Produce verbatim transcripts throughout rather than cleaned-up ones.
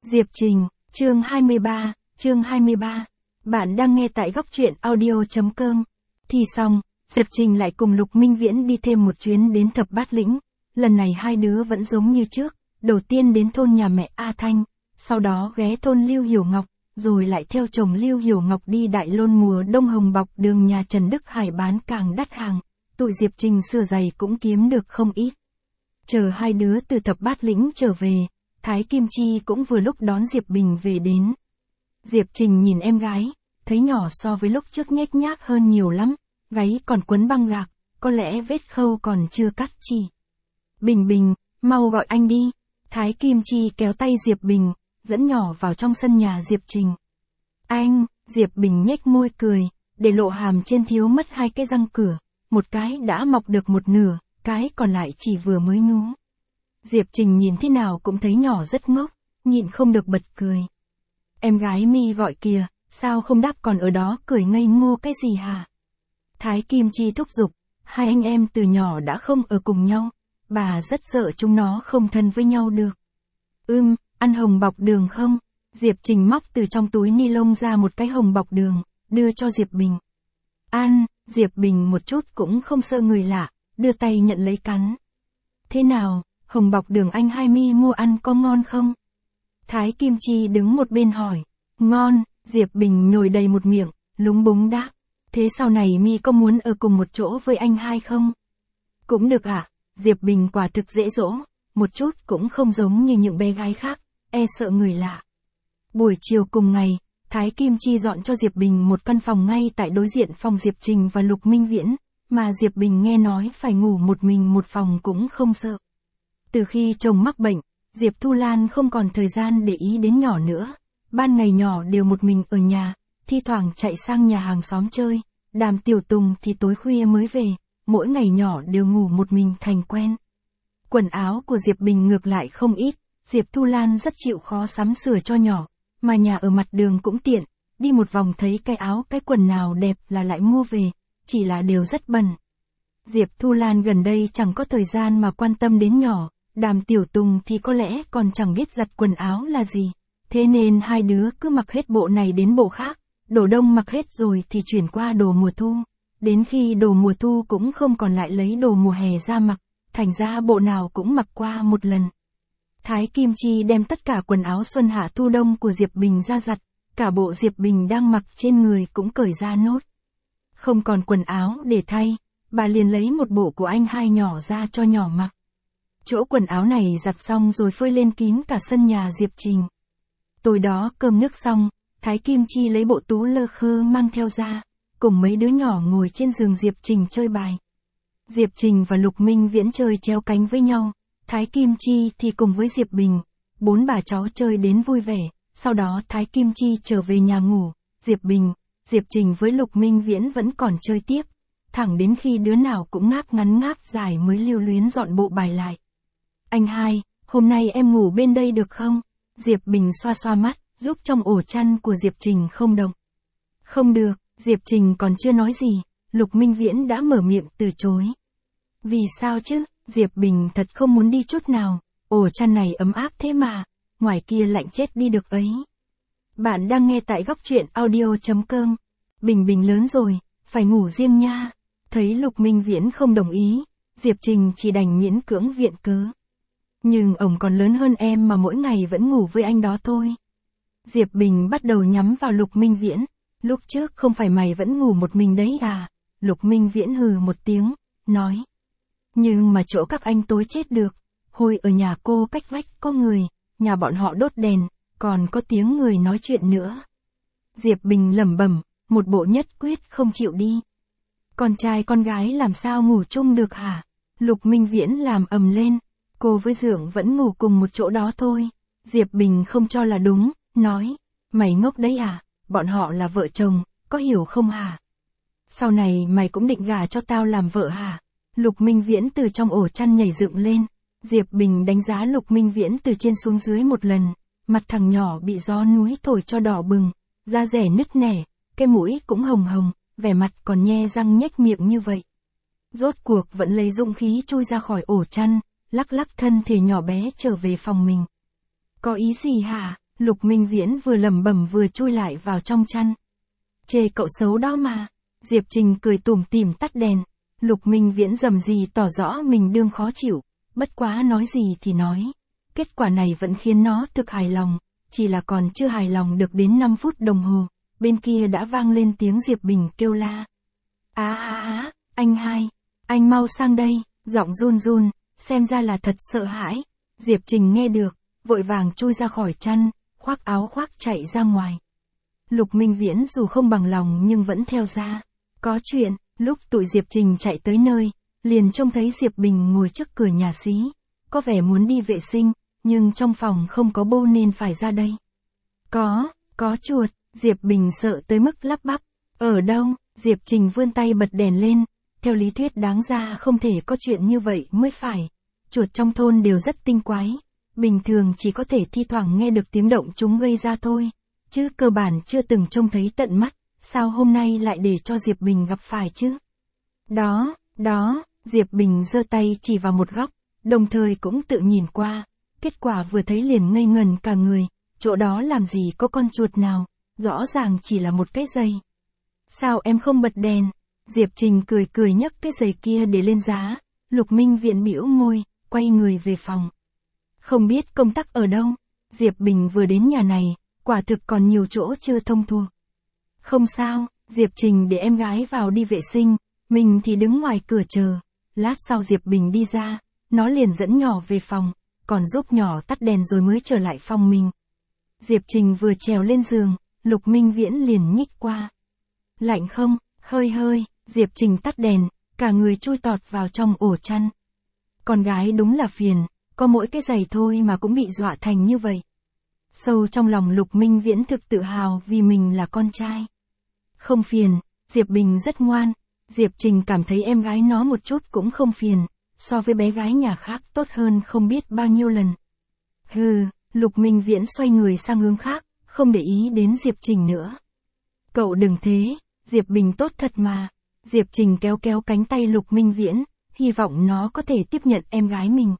Diệp Trình, chương hai mươi ba, chương hai mươi ba. Bạn đang nghe tại góc truyện audio chấm com. Thì xong, Diệp Trình lại cùng Lục Minh Viễn đi thêm một chuyến đến Thập Bát Lĩnh. Lần này hai đứa vẫn giống như trước, đầu tiên đến thôn nhà mẹ A Thanh, sau đó ghé thôn Lưu Hiểu Ngọc, rồi lại theo chồng Lưu Hiểu Ngọc đi Đại Lôn mùa đông hồng bọc đường nhà Trần Đức Hải bán càng đắt hàng. Tụi Diệp Trình sửa giày cũng kiếm được không ít. Chờ hai đứa từ Thập Bát Lĩnh trở về, Thái Kim Chi cũng vừa lúc đón Diệp Bình về đến. Diệp Trình nhìn em gái, thấy nhỏ so với lúc trước nhếch nhác hơn nhiều lắm, gáy còn quấn băng gạc, có lẽ vết khâu còn chưa cắt chỉ. Bình Bình, mau gọi anh đi. Thái Kim Chi kéo tay Diệp Bình, dẫn nhỏ vào trong sân nhà Diệp Trình. Anh, Diệp Bình nhếch môi cười, để lộ hàm trên thiếu mất hai cái răng cửa, một cái đã mọc được một nửa, cái còn lại chỉ vừa mới ngú. Diệp Trình nhìn thế nào cũng thấy nhỏ rất ngốc, nhịn không được bật cười. Em gái mi gọi kìa, sao không đáp còn ở đó cười ngây ngô cái gì hả? Thái Kim Chi thúc giục, hai anh em từ nhỏ đã không ở cùng nhau, bà rất sợ chúng nó không thân với nhau được. Ưm, ăn hồng bọc đường không? Diệp Trình móc từ trong túi ni lông ra một cái hồng bọc đường, đưa cho Diệp Bình. Ăn, Diệp Bình một chút cũng không sợ người lạ, đưa tay nhận lấy cắn. Thế nào, hồng bọc đường anh hai mi mua ăn có ngon không? Thái Kim Chi đứng một bên hỏi. Ngon, Diệp Bình nhồi đầy một miệng, lúng búng đáp. Thế sau này mi có muốn ở cùng một chỗ với anh hai không? Cũng được ạ, à? Diệp Bình quả thực dễ dỗ, một chút cũng không giống như những bé gái khác, e sợ người lạ. Buổi chiều cùng ngày, Thái Kim Chi dọn cho Diệp Bình một căn phòng ngay tại đối diện phòng Diệp Trình và Lục Minh Viễn, mà Diệp Bình nghe nói phải ngủ một mình một phòng cũng không sợ. Từ khi chồng mắc bệnh, Diệp Thu Lan không còn thời gian để ý đến nhỏ nữa. Ban ngày nhỏ đều một mình ở nhà, thi thoảng chạy sang nhà hàng xóm chơi, Đàm Tiểu Tùng thì tối khuya mới về, mỗi ngày nhỏ đều ngủ một mình thành quen. Quần áo của Diệp Bình ngược lại không ít, Diệp Thu Lan rất chịu khó sắm sửa cho nhỏ, mà nhà ở mặt đường cũng tiện, đi một vòng thấy cái áo cái quần nào đẹp là lại mua về, chỉ là đều rất bẩn. Diệp Thu Lan gần đây chẳng có thời gian mà quan tâm đến nhỏ, Đàm Tiểu Tùng thì có lẽ còn chẳng biết giặt quần áo là gì, thế nên hai đứa cứ mặc hết bộ này đến bộ khác, đồ đông mặc hết rồi thì chuyển qua đồ mùa thu, đến khi đồ mùa thu cũng không còn lại lấy đồ mùa hè ra mặc, thành ra bộ nào cũng mặc qua một lần. Thái Kim Chi đem tất cả quần áo xuân hạ thu đông của Diệp Bình ra giặt, cả bộ Diệp Bình đang mặc trên người cũng cởi ra nốt. Không còn quần áo để thay, bà liền lấy một bộ của anh hai nhỏ ra cho nhỏ mặc. Chỗ quần áo này giặt xong rồi phơi lên kín cả sân nhà Diệp Trình. Tối đó cơm nước xong, Thái Kim Chi lấy bộ tú lơ khơ mang theo ra, cùng mấy đứa nhỏ ngồi trên giường Diệp Trình chơi bài. Diệp Trình và Lục Minh Viễn chơi treo cánh với nhau, Thái Kim Chi thì cùng với Diệp Bình, bốn bà cháu chơi đến vui vẻ, sau đó Thái Kim Chi trở về nhà ngủ, Diệp Bình, Diệp Trình với Lục Minh Viễn vẫn còn chơi tiếp, thẳng đến khi đứa nào cũng ngáp ngắn ngáp dài mới lưu luyến dọn bộ bài lại. Anh hai, hôm nay em ngủ bên đây được không? Diệp Bình xoa xoa mắt, giúp trong ổ chăn của Diệp Trình không động. Không được, Diệp Trình còn chưa nói gì, Lục Minh Viễn đã mở miệng từ chối. Vì sao chứ? Diệp Bình thật không muốn đi chút nào, ổ chăn này ấm áp thế mà, ngoài kia lạnh chết đi được ấy. Bạn đang nghe tại góc truyện audio chấm com. Bình Bình lớn rồi, phải ngủ riêng nha. Thấy Lục Minh Viễn không đồng ý, Diệp Trình chỉ đành miễn cưỡng viện cớ. Nhưng ổng còn lớn hơn em mà mỗi ngày vẫn ngủ với anh đó thôi. Diệp Bình bắt đầu nhắm vào Lục Minh Viễn. Lúc trước không phải mày vẫn ngủ một mình đấy à? Lục Minh Viễn hừ một tiếng, nói. Nhưng mà chỗ các anh tối chết được. Hồi ở nhà cô cách vách có người, nhà bọn họ đốt đèn, còn có tiếng người nói chuyện nữa. Diệp Bình lẩm bẩm, một bộ nhất quyết không chịu đi. Con trai con gái làm sao ngủ chung được hả? Lục Minh Viễn làm ầm lên. Cô với Dượng vẫn ngủ cùng một chỗ đó thôi. Diệp Bình không cho là đúng, nói. Mày ngốc đấy à, bọn họ là vợ chồng, có hiểu không hả? Sau này mày cũng định gả cho tao làm vợ hả? Lục Minh Viễn từ trong ổ chăn nhảy dựng lên. Diệp Bình đánh giá Lục Minh Viễn từ trên xuống dưới một lần. Mặt thằng nhỏ bị gió núi thổi cho đỏ bừng, da rẻ nứt nẻ, cái mũi cũng hồng hồng, vẻ mặt còn nhe răng nhếch miệng như vậy. Rốt cuộc vẫn lấy dũng khí chui ra khỏi ổ chăn, lắc lắc thân thể nhỏ bé trở về phòng mình. Có ý gì hả? Lục Minh Viễn vừa lẩm bẩm vừa chui lại vào trong chăn. Chê cậu xấu đó mà. Diệp Trình cười tủm tỉm tắt đèn. Lục Minh Viễn rầm rì tỏ rõ mình đương khó chịu, bất quá nói gì thì nói. Kết quả này vẫn khiến nó thực hài lòng, chỉ là còn chưa hài lòng được đến năm phút đồng hồ, bên kia đã vang lên tiếng Diệp Bình kêu la. Á á á, anh hai, anh mau sang đây, giọng run run, xem ra là thật sợ hãi. Diệp Trình nghe được, vội vàng chui ra khỏi chăn, khoác áo khoác chạy ra ngoài. Lục Minh Viễn dù không bằng lòng nhưng vẫn theo ra. Có chuyện, lúc tụi Diệp Trình chạy tới nơi, liền trông thấy Diệp Bình ngồi trước cửa nhà xí, có vẻ muốn đi vệ sinh, nhưng trong phòng không có bô nên phải ra đây. Có, có chuột, Diệp Bình sợ tới mức lắp bắp. Ở đâu? Diệp Trình vươn tay bật đèn lên, theo lý thuyết đáng ra không thể có chuyện như vậy mới phải. Chuột trong thôn đều rất tinh quái, bình thường chỉ có thể thi thoảng nghe được tiếng động chúng gây ra thôi, chứ cơ bản chưa từng trông thấy tận mắt, sao hôm nay lại để cho Diệp Bình gặp phải chứ? Đó, đó, Diệp Bình giơ tay chỉ vào một góc, đồng thời cũng tự nhìn qua, kết quả vừa thấy liền ngây ngần cả người, chỗ đó làm gì có con chuột nào, rõ ràng chỉ là một cái giày. Sao em không bật đèn? Diệp Trình cười cười nhấc cái giày kia để lên giá. Lục Minh Viễn bĩu môi, quay người về phòng. Không biết công tắc ở đâu? Diệp Bình vừa đến nhà này, quả thực còn nhiều chỗ chưa thông thuộc. Không sao, Diệp Trình để em gái vào đi vệ sinh, mình thì đứng ngoài cửa chờ. Lát sau Diệp Bình đi ra, nó liền dẫn nhỏ về phòng, còn giúp nhỏ tắt đèn rồi mới trở lại phòng mình. Diệp Trình vừa trèo lên giường, Lục Minh Viễn liền nhích qua. Lạnh không? Hơi hơi, Diệp Trình tắt đèn, cả người chui tọt vào trong ổ chăn. Con gái đúng là phiền, có mỗi cái giày thôi mà cũng bị dọa thành như vậy. Sâu trong lòng Lục Minh Viễn thực tự hào vì mình là con trai. Không phiền, Diệp Bình rất ngoan, Diệp Trình cảm thấy em gái nó một chút cũng không phiền, so với bé gái nhà khác tốt hơn không biết bao nhiêu lần. Hừ, Lục Minh Viễn xoay người sang hướng khác, không để ý đến Diệp Trình nữa. Cậu đừng thế, Diệp Bình tốt thật mà. Diệp Trình kéo kéo cánh tay Lục Minh Viễn, hy vọng nó có thể tiếp nhận em gái mình.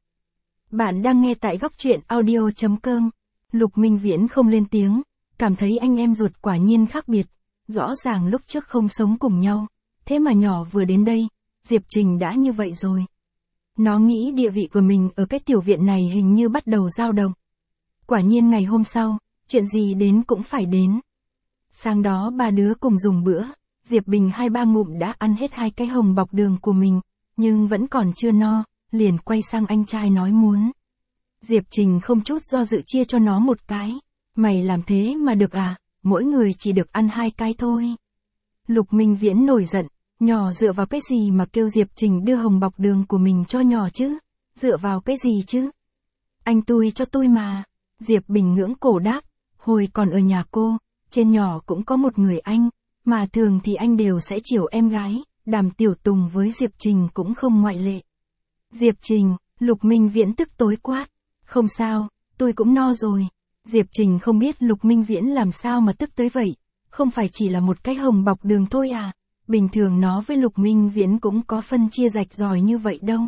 Bạn đang nghe tại góc truyện audio chấm com. Lục Minh Viễn không lên tiếng, cảm thấy anh em ruột quả nhiên khác biệt, rõ ràng lúc trước không sống cùng nhau, thế mà nhỏ vừa đến đây, Diệp Trình đã như vậy rồi. Nó nghĩ địa vị của mình ở cái tiểu viện này hình như bắt đầu dao động. Quả nhiên ngày hôm sau, chuyện gì đến cũng phải đến. Sáng đó ba đứa cùng dùng bữa, Diệp Bình hai ba ngụm đã ăn hết hai cái hồng bọc đường của mình, nhưng vẫn còn chưa no, liền quay sang anh trai nói muốn. Diệp Trình không chút do dự chia cho nó một cái. Mày làm thế mà được à, mỗi người chỉ được ăn hai cái thôi. Lục Minh Viễn nổi giận, nhỏ dựa vào cái gì mà kêu Diệp Trình đưa hồng bọc đường của mình cho nhỏ chứ, dựa vào cái gì chứ? Anh tui cho tôi mà. Diệp Bình ngưỡng cổ đáp, hồi còn ở nhà cô, trên nhỏ cũng có một người anh, mà thường thì anh đều sẽ chiều em gái, Đàm Tiểu Tùng với Diệp Trình cũng không ngoại lệ. Diệp Trình, Lục Minh Viễn tức tối quát, không sao, tôi cũng no rồi. Diệp Trình không biết Lục Minh Viễn làm sao mà tức tới vậy, không phải chỉ là một cái hồng bọc đường thôi à, bình thường nó với Lục Minh Viễn cũng có phân chia rạch ròi như vậy đâu.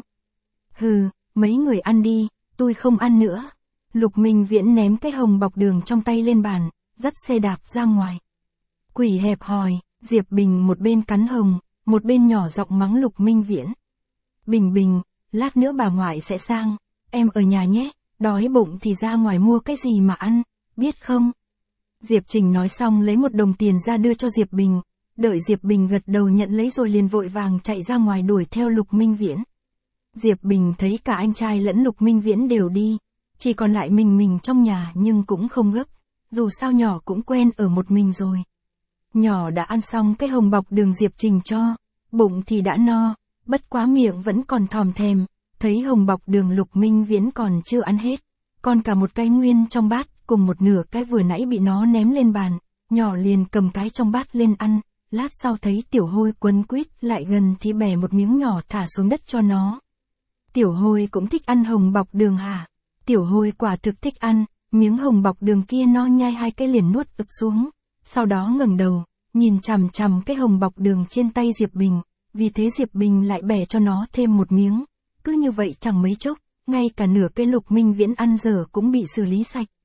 Hừ, mấy người ăn đi, tôi không ăn nữa. Lục Minh Viễn ném cái hồng bọc đường trong tay lên bàn, dắt xe đạp ra ngoài. Quỷ hẹp hòi, Diệp Bình một bên cắn hồng, một bên nhỏ giọng mắng Lục Minh Viễn. Bình Bình, lát nữa bà ngoại sẽ sang, em ở nhà nhé, đói bụng thì ra ngoài mua cái gì mà ăn, biết không? Diệp Trình nói xong lấy một đồng tiền ra đưa cho Diệp Bình, đợi Diệp Bình gật đầu nhận lấy rồi liền vội vàng chạy ra ngoài đuổi theo Lục Minh Viễn. Diệp Bình thấy cả anh trai lẫn Lục Minh Viễn đều đi, chỉ còn lại mình mình trong nhà nhưng cũng không gấp, dù sao nhỏ cũng quen ở một mình rồi. Nhỏ đã ăn xong cái hồng bọc đường Diệp Trình cho, bụng thì đã no, bất quá miệng vẫn còn thòm thèm, thấy hồng bọc đường Lục Minh Viễn còn chưa ăn hết, còn cả một cái nguyên trong bát cùng một nửa cái vừa nãy bị nó ném lên bàn, nhỏ liền cầm cái trong bát lên ăn, lát sau thấy Tiểu Hôi quấn quýt lại gần thì bẻ một miếng nhỏ thả xuống đất cho nó. Tiểu Hôi cũng thích ăn hồng bọc đường hả? Tiểu Hôi quả thực thích ăn, miếng hồng bọc đường kia nó nhai hai cái liền nuốt ực xuống, sau đó ngẩng đầu, nhìn chằm chằm cái hồng bọc đường trên tay Diệp Bình, vì thế Diệp Bình lại bẻ cho nó thêm một miếng, cứ như vậy chẳng mấy chốc, ngay cả nửa cái Lục Minh Viễn ăn dở cũng bị xử lý sạch.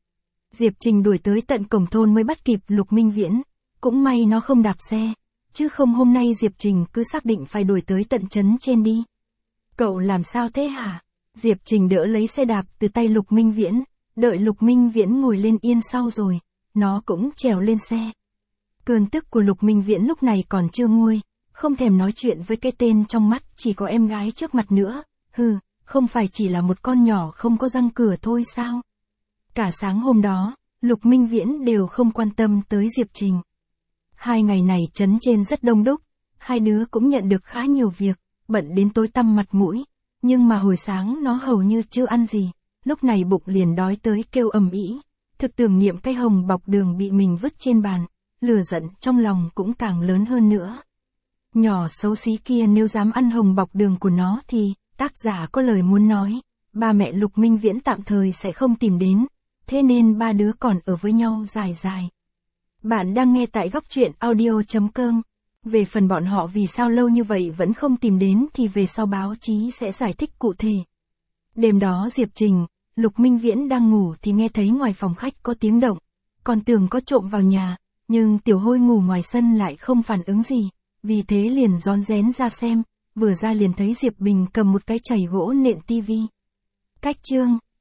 Diệp Trình đuổi tới tận cổng thôn mới bắt kịp Lục Minh Viễn, cũng may nó không đạp xe, chứ không hôm nay Diệp Trình cứ xác định phải đuổi tới tận trấn trên đi. Cậu làm sao thế hả? Diệp Trình đỡ lấy xe đạp từ tay Lục Minh Viễn, đợi Lục Minh Viễn ngồi lên yên sau rồi, nó cũng trèo lên xe. Cơn tức của Lục Minh Viễn lúc này còn chưa nguôi, không thèm nói chuyện với cái tên trong mắt chỉ có em gái trước mặt nữa, hừ, không phải chỉ là một con nhỏ không có răng cửa thôi sao? Cả sáng hôm đó, Lục Minh Viễn đều không quan tâm tới Diệp Trình. Hai ngày này trấn trên rất đông đúc, hai đứa cũng nhận được khá nhiều việc, bận đến tối tăm mặt mũi, nhưng mà hồi sáng nó hầu như chưa ăn gì, lúc này bụng liền đói tới kêu ầm ĩ, thực tưởng niệm cái hồng bọc đường bị mình vứt trên bàn, lửa giận trong lòng cũng càng lớn hơn nữa. Nhỏ xấu xí kia nếu dám ăn hồng bọc đường của nó thì, tác giả có lời muốn nói, ba mẹ Lục Minh Viễn tạm thời sẽ không tìm đến, thế nên ba đứa còn ở với nhau dài dài. Bạn đang nghe tại góc truyện audio chấm com. Về phần bọn họ vì sao lâu như vậy vẫn không tìm đến thì về sau báo chí sẽ giải thích cụ thể. Đêm đó Diệp Trình, Lục Minh Viễn đang ngủ thì nghe thấy ngoài phòng khách có tiếng động, còn tưởng có trộm vào nhà, nhưng Tiểu Hôi ngủ ngoài sân lại không phản ứng gì, vì thế liền rón rén ra xem, vừa ra liền thấy Diệp Bình cầm một cái chày gỗ nện tivi. Cách chương